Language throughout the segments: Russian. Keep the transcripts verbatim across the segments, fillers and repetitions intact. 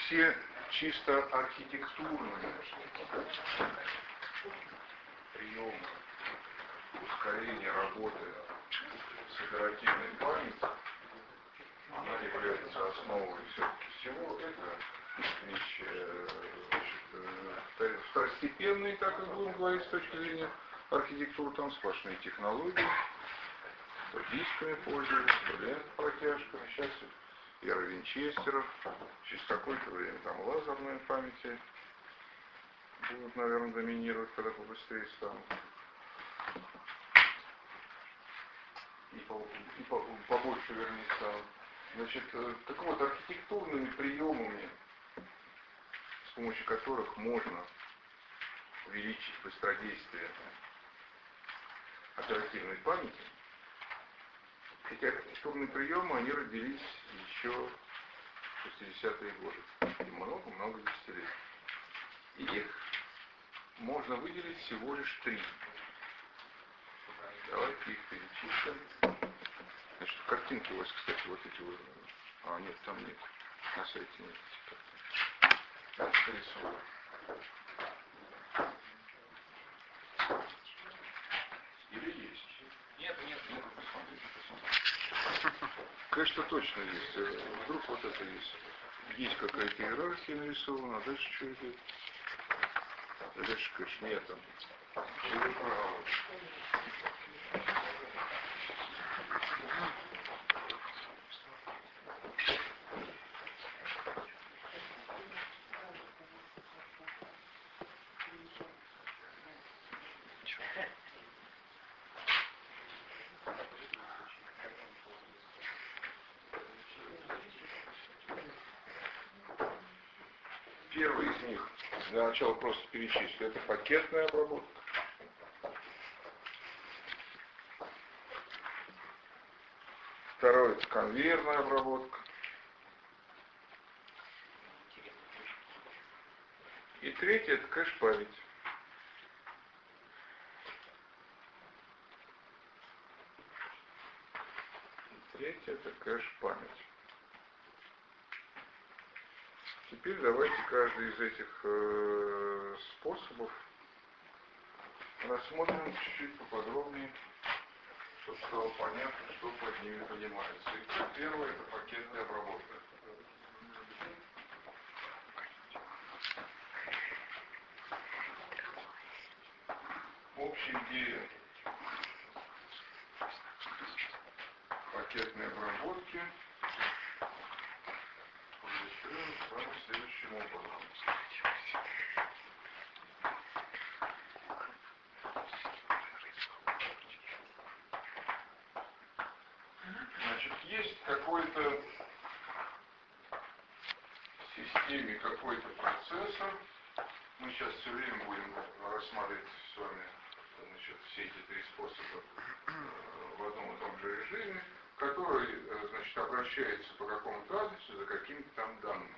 все чисто архитектурные приемы ускорения работы с оперативной памятью, она является основой все-таки всего. Это вещи значит, второстепенные, так и будем говорить, с точки зрения архитектуры, там сплошные технологии, то дисками пользуются, то лент-протяжками. Сейчас эра винчестеров, через какое-то время там лазерные памяти будут, наверное, доминировать, когда побыстрее станут. И, по, и по, побольше, вернее, станут. Значит, так вот, архитектурными приемами, с помощью которых можно увеличить быстродействие оперативной памяти, эти архитектурные приемы, они родились еще в шестидесятые годы. И много-много десятилетий. И их можно выделить всего лишь три. Давайте их перечислим. Значит, картинки у вас, кстати, вот эти вот. А, нет, там нет. На сайте нет этих картинок. Там нарисовано. Или есть? Нет, нет, нет. Посмотрите, посмотрите. Конечно, точно есть. Вдруг вот это есть. Есть какая-то иерархия нарисована, а дальше что идет? А дальше, конечно, нет там. Первый из них, для начала просто перечислю, это пакетная обработка. Второй это конвейерная обработка. И третий это кэш-память. Третий это кэш-память. Теперь давайте каждый из этих э, способов рассмотрим чуть-чуть поподробнее, чтобы стало понятно, что под ними понимается. Итак, первое это пакетная обработка. Общая идея пакетной обработки иллюстрируем с вами следующим образом. Значит, есть какой-то в системе какой-то процессор. Мы сейчас все время будем рассматривать с вами значит, все эти три способа в одном и том же режиме, который значит, обращается по какому-то адресу за какими-то там данными.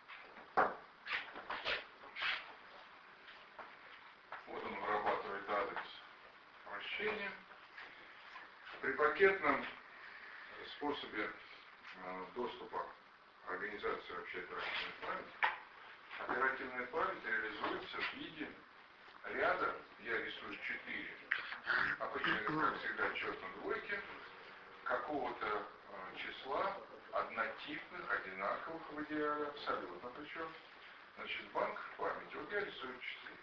Вот он вырабатывает адрес обращения. При пакетном способе доступа организации вообще оперативной памяти, оперативная память реализуется в виде ряда, я рисую четыре, обычно это, как всегда, четно двойки, какого-то числа однотипных, одинаковых в идеале, абсолютно причем, значит, банк памяти. Вот я рисую четыре.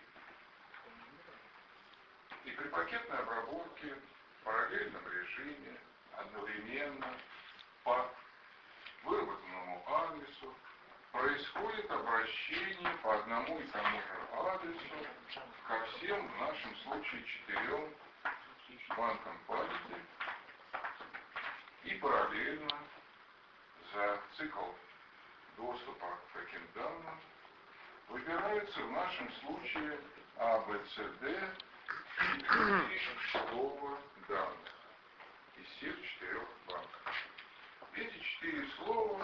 И при пакетной обработке в параллельном режиме одновременно по выработанному адресу происходит обращение по одному и тому же адресу ко всем, в нашем случае, четырем банкам памяти. И параллельно за цикл доступа к таким данным выбирается в нашем случае А, Б, С, Д и три слова данных из всех четырех банков. Эти четыре слова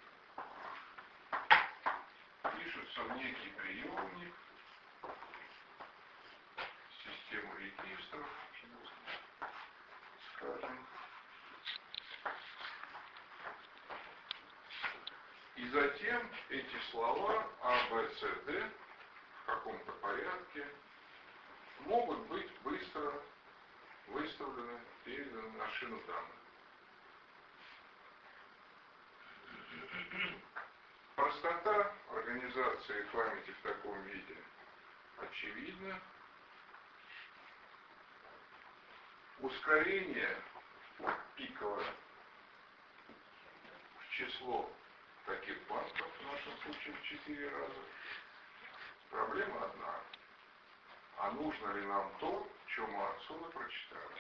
пишутся в некий приемник, систему регистров, скажем. И И затем эти слова А, Б, С, Д в каком-то порядке могут быть быстро выставлены, переданы на шину данных. Простота организации памяти в таком виде очевидна. Ускорение пиковое в число таких банков, в нашем случае в четыре раза. Проблема одна. А нужно ли нам то, что мы отсюда прочитали?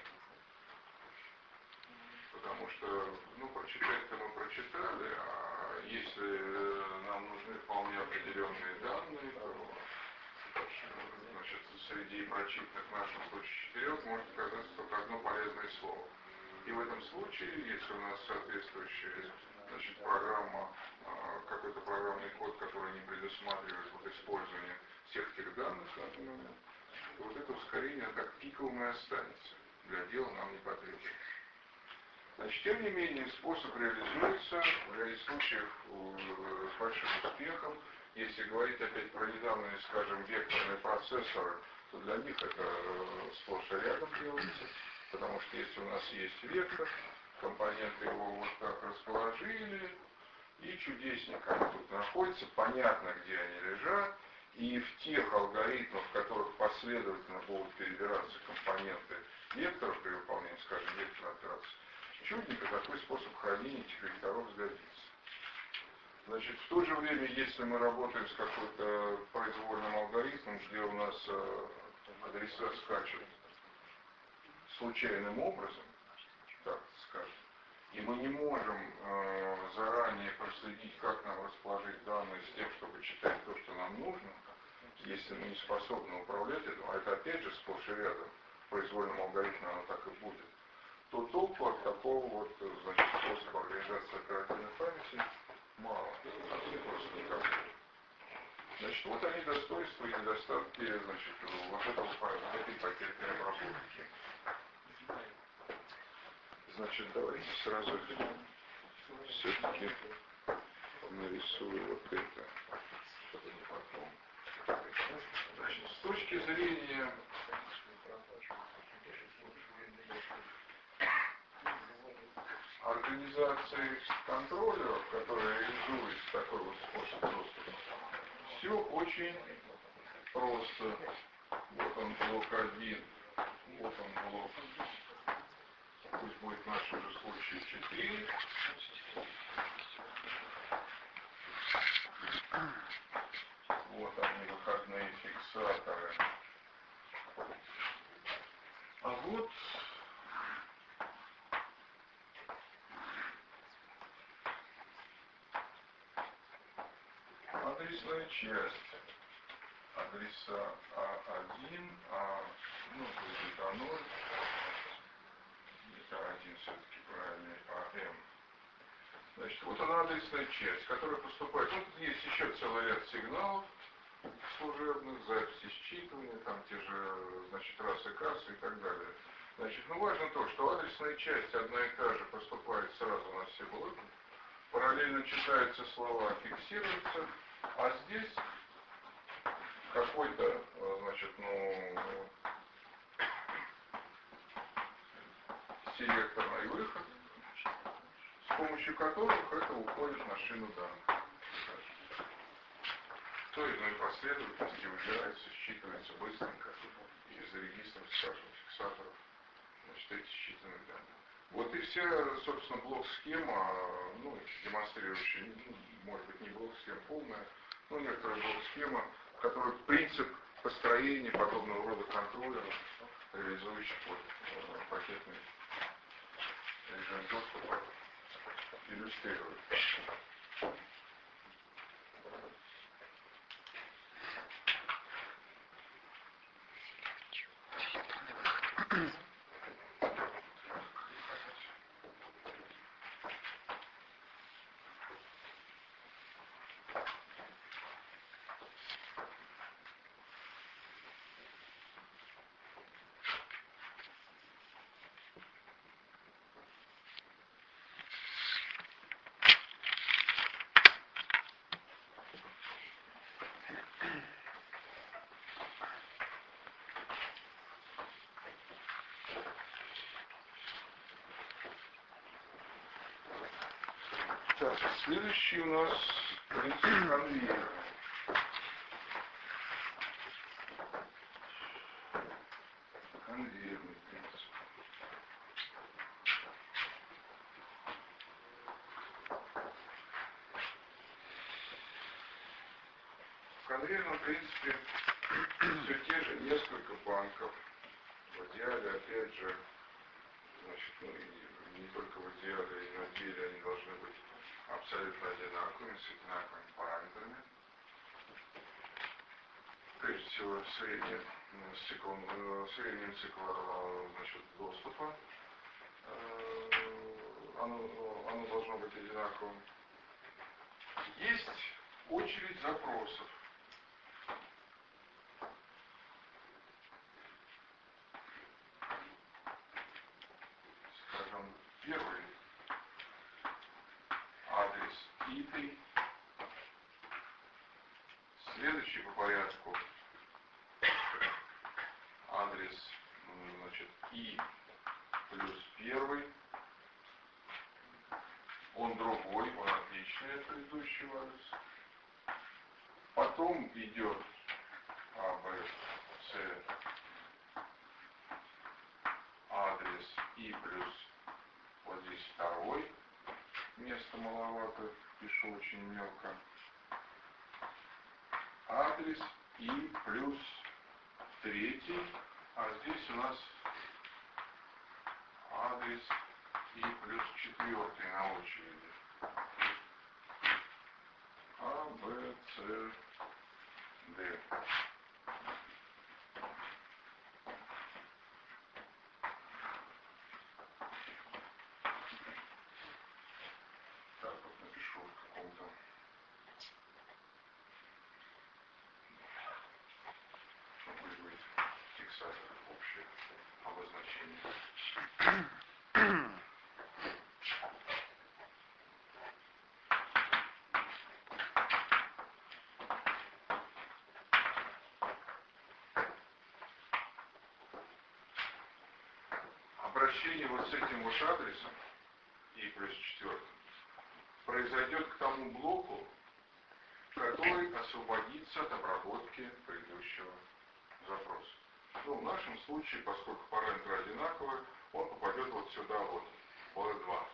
Потому что, ну, прочитать-то мы прочитали, а если нам нужны вполне определенные данные, то, значит, среди прочитанных в нашем случае четырех может оказаться только одно полезное слово. И в этом случае, если у нас соответствующая, значит, программа, какой-то программный код, который не предусматривает вот использование всех тех данных на данный момент, то вот это ускорение как пиковым и останется. Для дела нам не потребуется. Значит, тем не менее, способ реализуется в ряде случаев с большим успехом. Если говорить опять про недавние, скажем, векторные процессоры, то для них это сплошь и рядом делается. Потому что если у нас есть вектор, компоненты его вот так расположили, и чудесненько они тут находятся, понятно, где они лежат, и в тех алгоритмах, в которых последовательно будут перебираться компоненты вектора при выполнении, скажем, векторной операции, чудненько такой способ хранения этих векторов сгодится. Значит, в то же время, если мы работаем с какой-то произвольным алгоритмом, где у нас э, адреса скачут случайным образом, так скажем, и мы не можем э, заранее проследить, как нам расположить данные с тем, чтобы читать то, что нам нужно, если мы не способны управлять этим, а это опять же сплошь и рядом, в произвольном алгоритме оно так и будет, то толку от такого вот, значит, способа организации оперативной памяти мало, или просто никакого. Значит, вот они достоинства и недостатки, значит, вот этого, этой пакетной обработки. Значит, давайте сразу все-таки нарисую вот это, чтобы не потом. Значит, с точки зрения организации контроллеров, которые реализуют такой вот способ доступа, все очень просто. Вот он блок один, вот он блок, пусть будет в нашем же случае четыре. Вот они, выходные фиксаторы. А вот адресная часть. Адреса А один, А, ну, будет А ноль. Это один все-таки правильный, АМ. Значит, вот она адресная часть, которая поступает. Вот есть еще целый ряд сигналов служебных, записи считывания, там те же, значит, расы, кассы и так далее. Значит, ну важно то, что адресная часть одна и та же поступает сразу на все блоки, параллельно читаются слова, фиксируются, а здесь какой-то, значит, ну, селекторный выход, с помощью которых это уходит на шину данных. В той или иной последовательности выбирается, считывается быстренько из регистров, скажем, фиксаторов, значит, эти считанные данные. Вот и вся, собственно, блок-схема, ну, демонстрирующая, ну, может быть, не блок-схема полная, но некоторая блок-схема, в которой принцип построения подобного рода контроллеров, реализующих вот пакетный режим доступа, иллюстрирует. Так, следующий у нас принцип конвейера. Конвейерный принцип. В конвейерном принципе все те же несколько банков. В идеале, опять же, значит, ну, и не только в идеале, и на деле они должны быть абсолютно одинаковыми, с одинаковыми параметрами. Прежде всего, средним циклом, средним циклом, значит, доступа. Оно, оно должно быть одинаковым. Есть очередь запросов. Скажем, первый адрес и три. Следующий по порядку адрес, значит, и плюс первый. Он другой, он отличный от предыдущего адреса. Потом идет А, Б, С, адрес и плюс вот здесь второй. Места маловато, пишу очень мелко. Адрес и плюс третий, а здесь у нас адрес и плюс четвертый на очереди. А, Б, С, Д. Так вот напишу в каком-то какой-нибудь фиксатор общее обозначение. Обращение вот с этим вот адресом и плюс четвертым произойдет к тому блоку, который освободится от обработки предыдущего запроса. Ну, в нашем случае, поскольку параметры одинаковые, он попадет вот сюда вот, в Л два.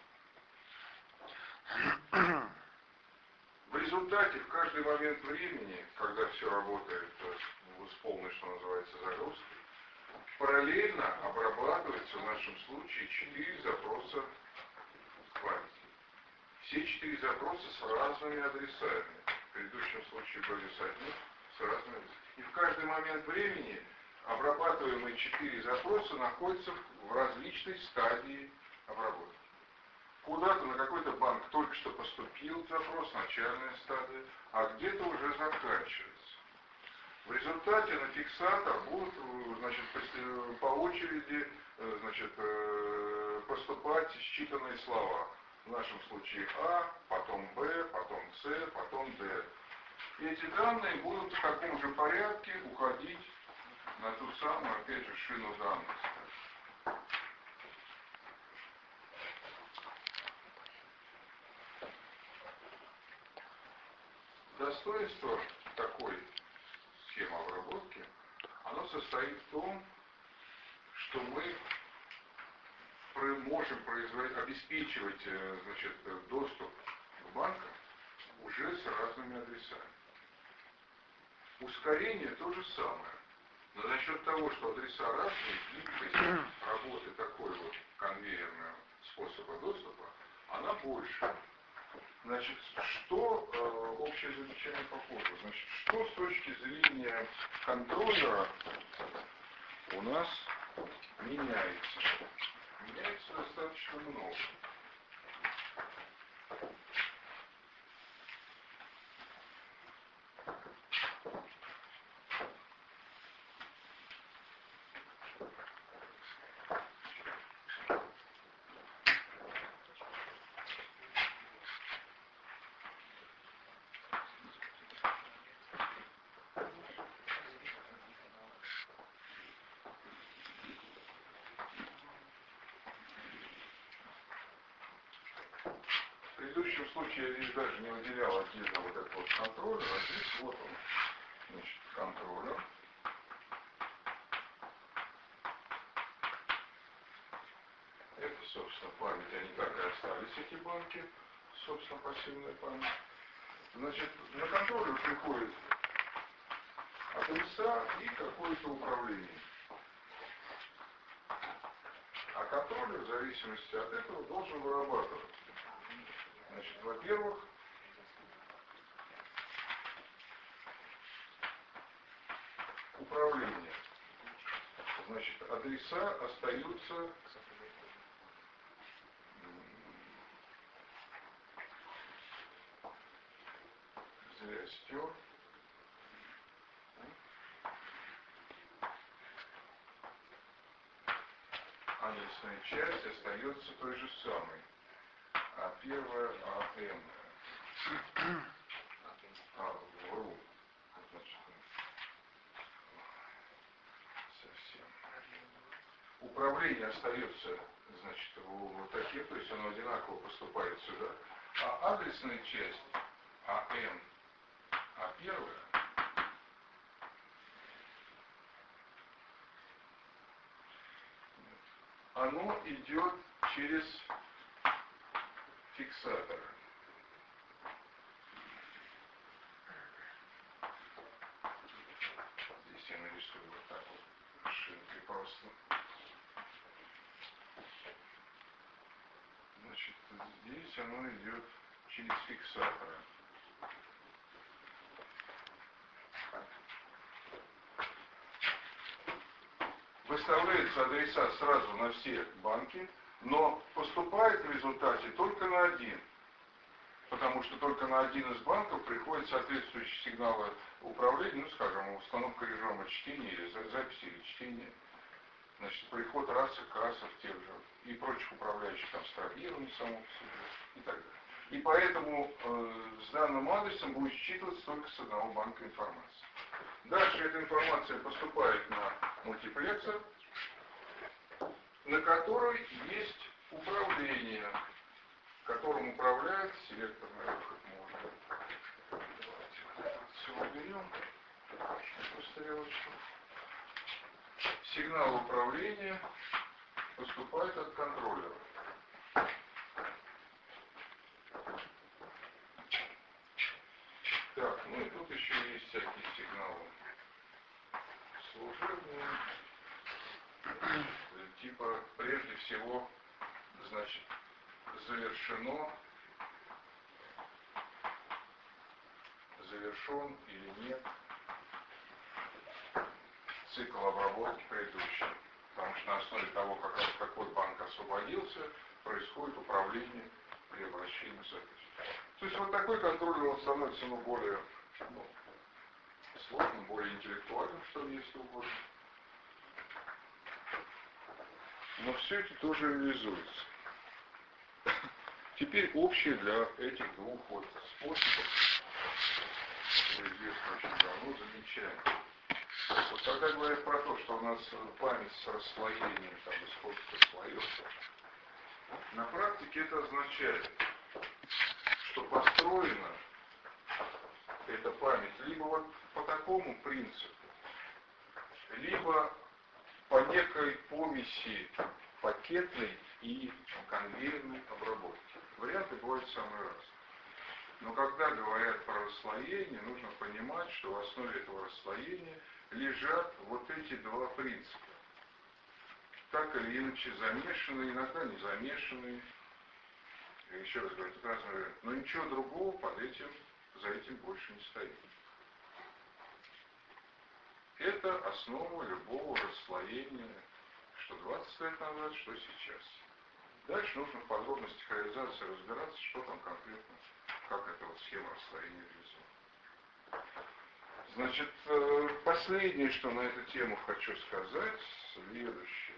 В результате в каждый момент времени, когда все работает с полной, что называется, загрузкой, параллельно обрабатывается в нашем случае четыре запроса в памяти. Все четыре запроса с разными адресами. В предыдущем случае были с одним, с разными адресами. И в каждый момент времени обрабатываемые четыре запроса находятся в различной стадии обработки. Куда-то на какой-то банк только что поступил запрос, начальная стадия, а где-то уже заканчивается. В результате на фиксатор будут, значит, по очереди, значит, поступать считанные слова. В нашем случае А, потом Б, потом С, потом Д. И эти данные будут в таком же порядке уходить на ту самую, опять же, шину данных. Достоинство такой схемы обработки, оно состоит в том, что мы можем производить, обеспечивать, значит, доступ к банкам уже с разными адресами. Ускорение то же самое. Но за счет того, что адреса разные, гибкость работы такой вот конвейерного способа доступа, она больше. Значит, что э, общее замечание по коду? Значит, что с точки зрения контроллера у нас меняется? Меняется достаточно много. предыдущем случае я здесь даже не выделял отдельно вот этот вот контроллер, а здесь вот он, значит, контроллер. Это, собственно, память, они так и остались, эти банки, собственно, пассивная память. Значит, на контроллер приходит адреса и какое-то управление. А контроллер, в зависимости от этого, должен вырабатывать. Значит, во-первых, управление. Значит, адреса остаются зря стер. Адресная часть остается той же самой. А первая АМ. А, вру. Значит, совсем. Управление остается, значит, вот таким, то есть оно одинаково поступает сюда. А адресная часть АМ, а первая, оно идет через фиксатор. Здесь я нарисую вот так вот шинкой просто. Значит, здесь оно идет через фиксатора. Выставляются адреса сразу на все банки, но поступает в результате только на один. Потому что только на один из банков приходят соответствующие сигналы управления, ну, скажем, установка режима чтения или записи или чтения. Значит, приход расы, кассов тех же и прочих управляющих там абстрагирований само по себе и так далее. И поэтому э, с данным адресом будет считываться только с одного банка информация. Дальше эта информация поступает на мультиплексор, на который есть управление, которым управляет селекторный выход можно. Давайте вот это вот все уберем. Эту стрелочку. Сигнал управления поступает от контроллера. Так, ну и тут еще есть всякие сигналы служебные. Типа, прежде всего, значит, завершено, завершен или нет цикл обработки предыдущий. Потому что на основе того, как какой банк освободился, происходит управление при обращении записи. То есть вот такой контроллер он становится ну, более ну, сложным, более интеллектуальным, что ли, если угодно. Но все это тоже реализуется. Теперь общее для этих двух вот способов, которые известно очень давно, замечаем. Вот когда говорят про то, что у нас память с расслоением, там, и сколько слоев, на практике это означает, что построена эта память либо вот по такому принципу, либо по некой помеси пакетной и конвейерной обработки. Варианты бывают самые разные. Но когда говорят про расслоение, нужно понимать, что в основе этого расслоения лежат вот эти два принципа. Так или иначе замешанные, иногда не замешанные. Еще раз говорю, это разные варианты. Но ничего другого под этим, за этим больше не стоит. Это основа любого расслоения, что двадцать лет назад, что сейчас. Дальше нужно в подробностях реализации разбираться, что там конкретно, как эта вот схема расслоения реализована. Значит, последнее, что на эту тему хочу сказать, следующее.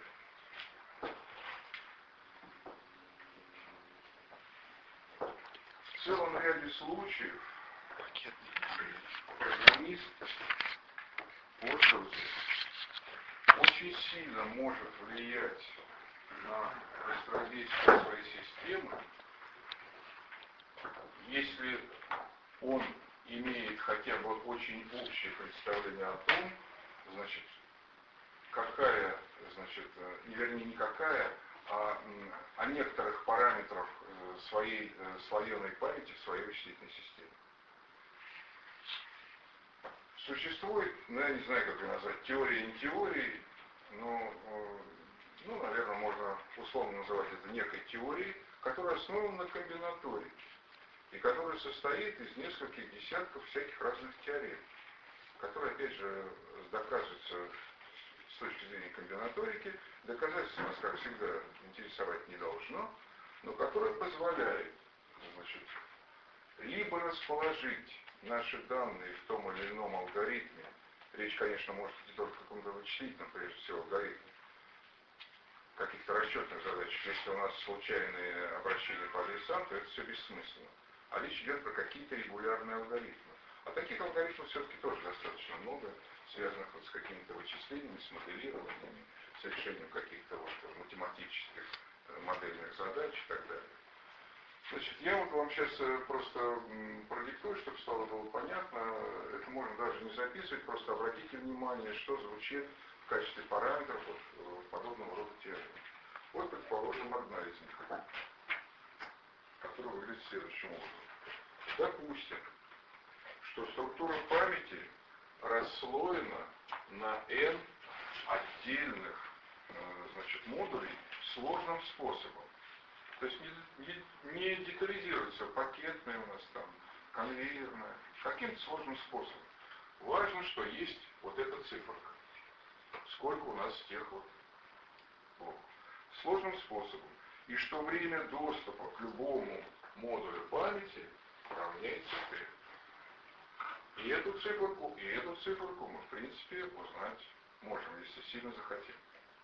В целом ряде случаев программист, пользователь очень сильно может влиять на быстродействие своей системы если он имеет хотя бы очень общее представление о том, значит, какая, значит, не вернее не какая, а о некоторых параметрах своей слоеной памяти в своей вычислительной системе. Существует, ну я не знаю, как ее назвать, теория, не теории, но, ну, наверное, можно условно называть это некой теорией, которая основана на комбинаторике, и которая состоит из нескольких десятков всяких разных теорем, которые, опять же, доказываются с точки зрения комбинаторики, доказательство нас, как всегда, интересовать не должно, но которое позволяет, значит, либо расположить наши данные в том или ином алгоритме, речь, конечно, может идти только о каком-то вычислительном, прежде всего, алгоритме, каких-то расчетных задачах. Если у нас случайные обращения по адресам, то это все бессмысленно. А речь идет про какие-то регулярные алгоритмы. А таких алгоритмов все-таки тоже достаточно много, связанных вот с какими-то вычислениями, с моделированиями, с решением каких-то вот математических модельных задач и так далее. Значит, я вот вам сейчас просто продиктую, чтобы стало было понятно. Это можно даже не записывать, просто обратите внимание, что звучит в качестве параметров вот, подобного рода теорем. Вот, предположим, одна из них, которая выглядит следующим образом. Допустим, что структура памяти расслоена на n отдельных, значит, модулей сложным способом. То есть не, не, не детализируется пакетная у нас там, конвейерная, каким-то сложным способом. Важно, что есть вот эта циферка. Сколько у нас тех вот блоков. Сложным способом. И что время доступа к любому модулю памяти равняется t. И эту циферку, и эту циферку мы, в принципе, узнать можем, если сильно захотим.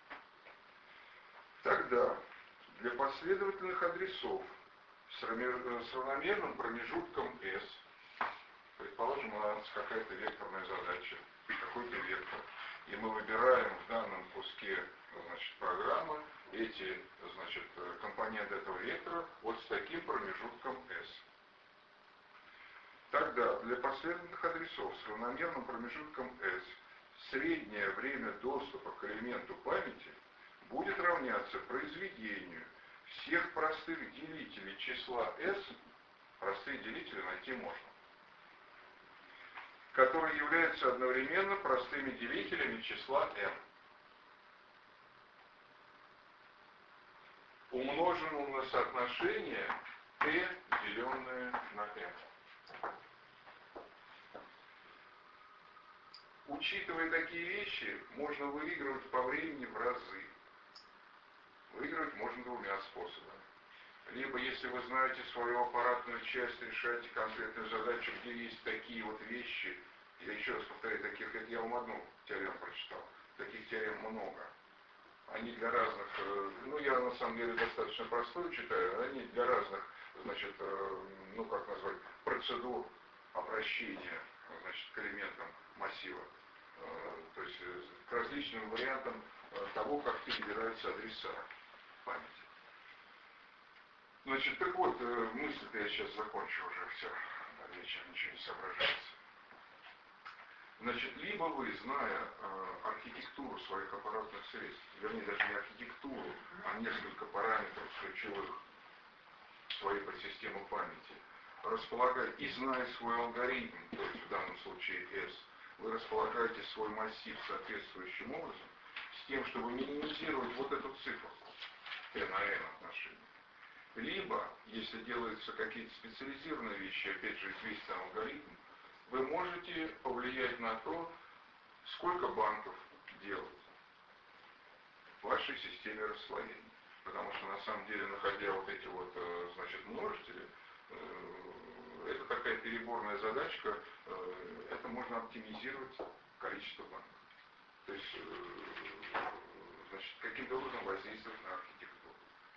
Тогда для последовательных адресов с равномерным промежутком s, предположим, у нас какая-то векторная задача, какой-то вектор, и мы выбираем в данном куске, значит, программы эти, значит, компоненты этого вектора вот с таким промежутком s. Тогда для последовательных адресов с равномерным промежутком s среднее время доступа к элементу памяти будет равняться произведению всех простых делителей числа s, простые делители найти можно, которые являются одновременно простыми делителями числа m, умноженного на соотношение t, деленное на m. Учитывая такие вещи, можно выигрывать по времени в разы. Выигрывать можно двумя способами. Либо, если вы знаете свою аппаратную часть, решаете конкретную задачу, где есть такие вот вещи, я еще раз повторяю, таких, это я вам одну теорему прочитал, таких теорем много. Они для разных, ну я на самом деле достаточно простую читаю, они для разных, значит, ну как назвать, процедур обращения, значит, к элементам массива. То есть к различным вариантам того, как перебираются адреса памяти. Значит, так вот, мысль-то я сейчас закончу уже, все, вечером ничего не соображается. Значит, либо вы, зная э, архитектуру своих аппаратных средств, вернее, даже не архитектуру, а несколько параметров ключевых своей подсистемы памяти, располагаете, и зная свой алгоритм, то есть в данном случае S, вы располагаете свой массив соответствующим образом, с тем, чтобы минимизировать вот эту циферку t на n отношения. Либо, если делаются какие-то специализированные вещи, опять же, известный алгоритм, вы можете повлиять на то, сколько банков делать в вашей системе расслоения. Потому что, на самом деле, находя вот эти вот, значит, множители, это такая переборная задачка, это можно оптимизировать количество банков. То есть, значит, каким-то образом воздействовать на архитектуру.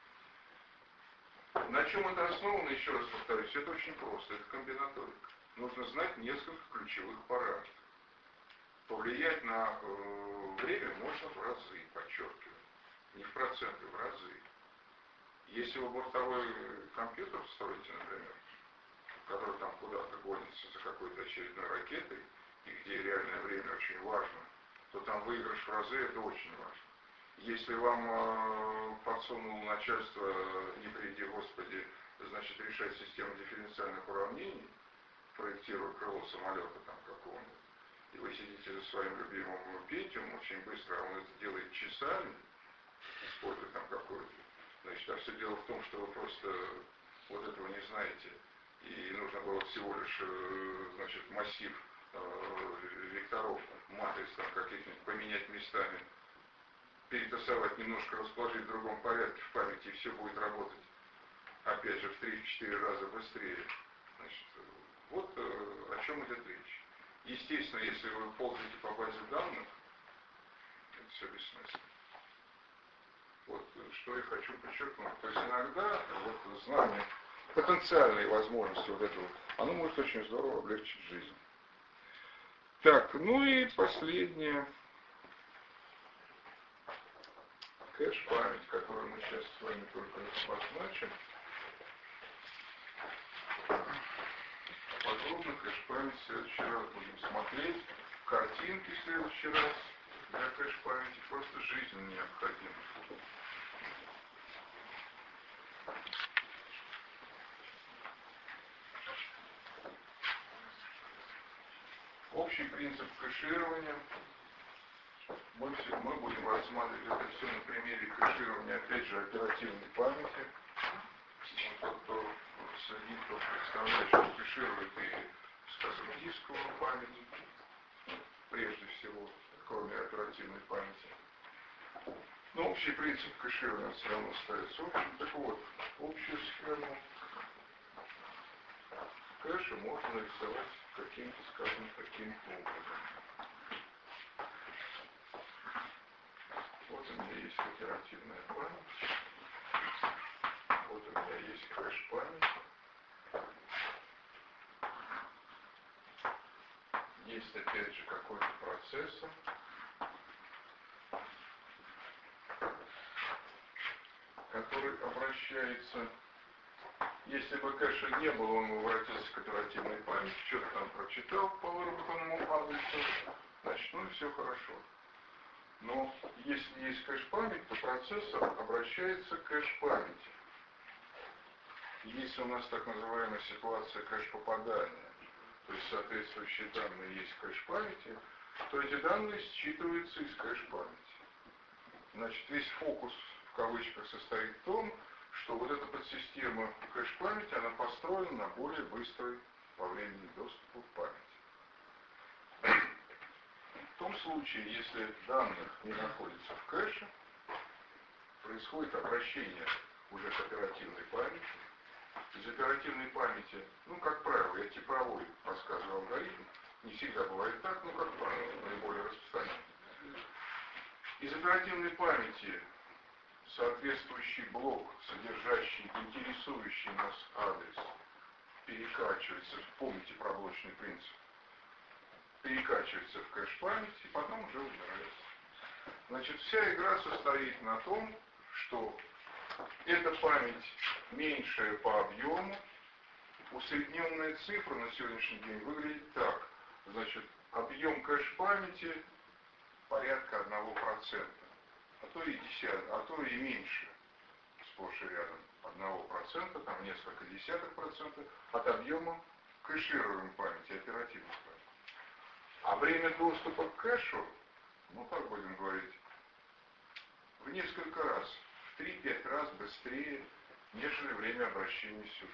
На чем это основано, еще раз повторюсь, это очень просто, это комбинаторика. Нужно знать несколько ключевых параметров. Повлиять на э, время можно в разы, подчеркиваю. Не в проценты, в разы. Если вы бортовой компьютер строите, например, который там куда-то гонится за какой-то очередной ракетой, и где реальное время очень важно, то там выигрыш в разы, это очень важно. Если вам э, подсунуло начальство, не приведи Господи, значит, решать систему дифференциальных уравнений, проектируя крыло самолета там какого-нибудь, и вы сидите за своим любимым Пентиум очень быстро, а он это делает часами, используя там какое-то. Значит, а все дело в том, что вы просто вот этого не знаете. И нужно было всего лишь, значит, массив э, векторов, матриц там каких-нибудь поменять местами, перетасовать немножко, расположить в другом порядке в памяти, и все будет работать, опять же, в три-четыре раза быстрее. Значит, вот э, о чем идет речь. Естественно, если вы ползаете по базе данных, это все бессмысленно. Вот что я хочу подчеркнуть. То есть иногда вот знание, потенциальные возможности вот этого, оно может очень здорово облегчить жизнь. Так, ну и последнее. Кэш-память, которую мы сейчас с вами только обозначим. Подробно кэш-память в следующий раз будем смотреть. Картинки в следующий раз для кэш-памяти просто жизненно необходимы. Общий принцип кэширования. Мы, все, мы будем рассматривать это все на примере кэширования, опять же, оперативной памяти. Тот, кто среди кто представляет, что кэширует и, скажем, дисковую память, прежде всего, кроме оперативной памяти. Но общий принцип кэширования все равно остается общим. Так вот, общую схему кэша можно нарисовать каким-то, скажем, таким образом. Вот у меня есть оперативная память. Вот у меня есть кэш-память. Есть опять же какой-то процессор. Который обращается, если бы кэша не было, он бы обратился к оперативной памяти, что-то там прочитал по выработанному адресу, значит, ну и все хорошо. Но если есть кэш-память, то процессор обращается к кэш-памяти. Если у нас так называемая ситуация кэш-попадания, то есть соответствующие данные есть в кэш-памяти, то эти данные считываются из кэш-памяти. Значит, весь фокус в кавычках состоит в том, что вот эта подсистема кэш-памяти, она построена на более быстрый по времени доступу в память. В том случае, если данных не находится в кэше, происходит обращение уже к оперативной памяти. Из оперативной памяти, ну, как правило, я типовой рассказываю алгоритм, не всегда бывает так, но, как правило, наиболее распространенный. Из оперативной памяти соответствующий блок, содержащий интересующий нас адрес, перекачивается, помните про блочный принцип, перекачивается в кэш-память и потом уже убирается. Значит, вся игра состоит на том, что эта память меньшая по объему, усредненная цифра на сегодняшний день выглядит так. Значит, объем кэш-памяти порядка одного процента, а то и десяток, а то и меньше, сплошь и рядом, одного процента, там несколько десятых процента от объема кэшируемой памяти, оперативной памяти. А время доступа к кэшу, ну так будем говорить, в несколько раз, в три-пять раз быстрее, нежели время обращения сюда.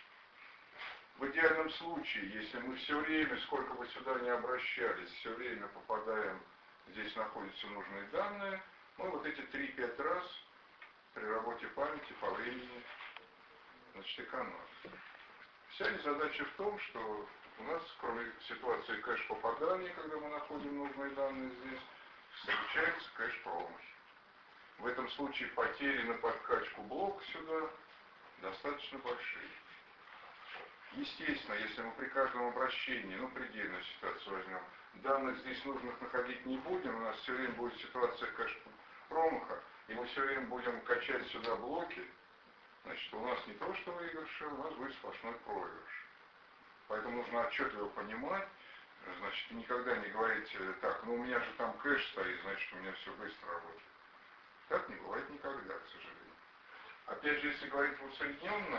В идеальном случае, если мы все время, сколько бы сюда ни обращались, все время попадаем, здесь находятся нужные данные, мы вот эти три-пять раз при работе памяти по времени, значит, экономим. Вся задача в том, что у нас, кроме ситуации кэш-попадания, когда мы находим нужные данные здесь, встречаются кэш-промахи. В этом случае потери на подкачку блока сюда достаточно большие. Естественно, если мы при каждом обращении, ну, предельную ситуацию возьмем, данных здесь нужных находить не будем, у нас все время будет ситуация кэш-промаха, и мы все время будем качать сюда блоки, значит, у нас не то что выигрыш, у нас будет сплошной проигрыш. Поэтому нужно отчетливо понимать, значит, никогда не говорить, так, ну у меня же там кэш стоит, значит, у меня все быстро работает. Так не бывает никогда, к сожалению. Опять же, если говорить усредненно,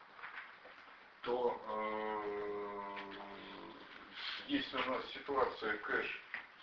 то э, если у нас ситуация кэш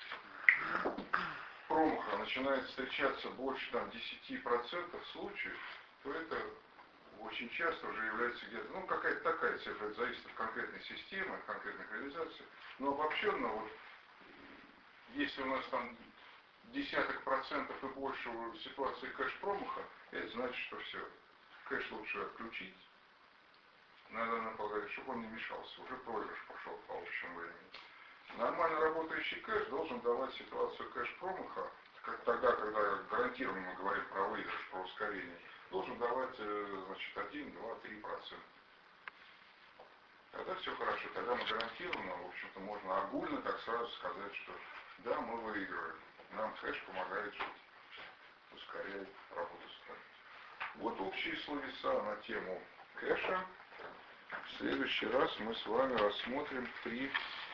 промаха начинает встречаться больше там, десять процентов случаев, то это очень часто уже является где-то, ну какая-то такая цифра, это зависит от конкретной системы, от конкретной реализации. Но обобщенно, вот, если у нас там десяток процентов и больше в ситуации кэш-промаха, это значит, что все, кэш лучше отключить, надо направлять, чтобы он не мешался, уже проигрыш пошел по общему времени. Нормально работающий кэш должен давать ситуацию кэш-промаха, как тогда, когда гарантированно мы говорим про выигрыш, про ускорение, должен давать, значит, один, два, три процента. Тогда все хорошо, тогда мы гарантированно, в общем-то, можно огульно так сразу сказать, что да, мы выигрываем, нам кэш помогает жить, ускоряет работу страны. Вот общие словеса на тему кэша. В следующий раз мы с вами рассмотрим три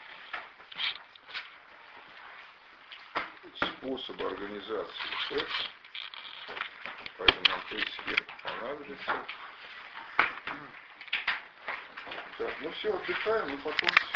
способа организации кэша. Поэтому нам три схемы понадобится. Так, ну все, отдыхаем, и потом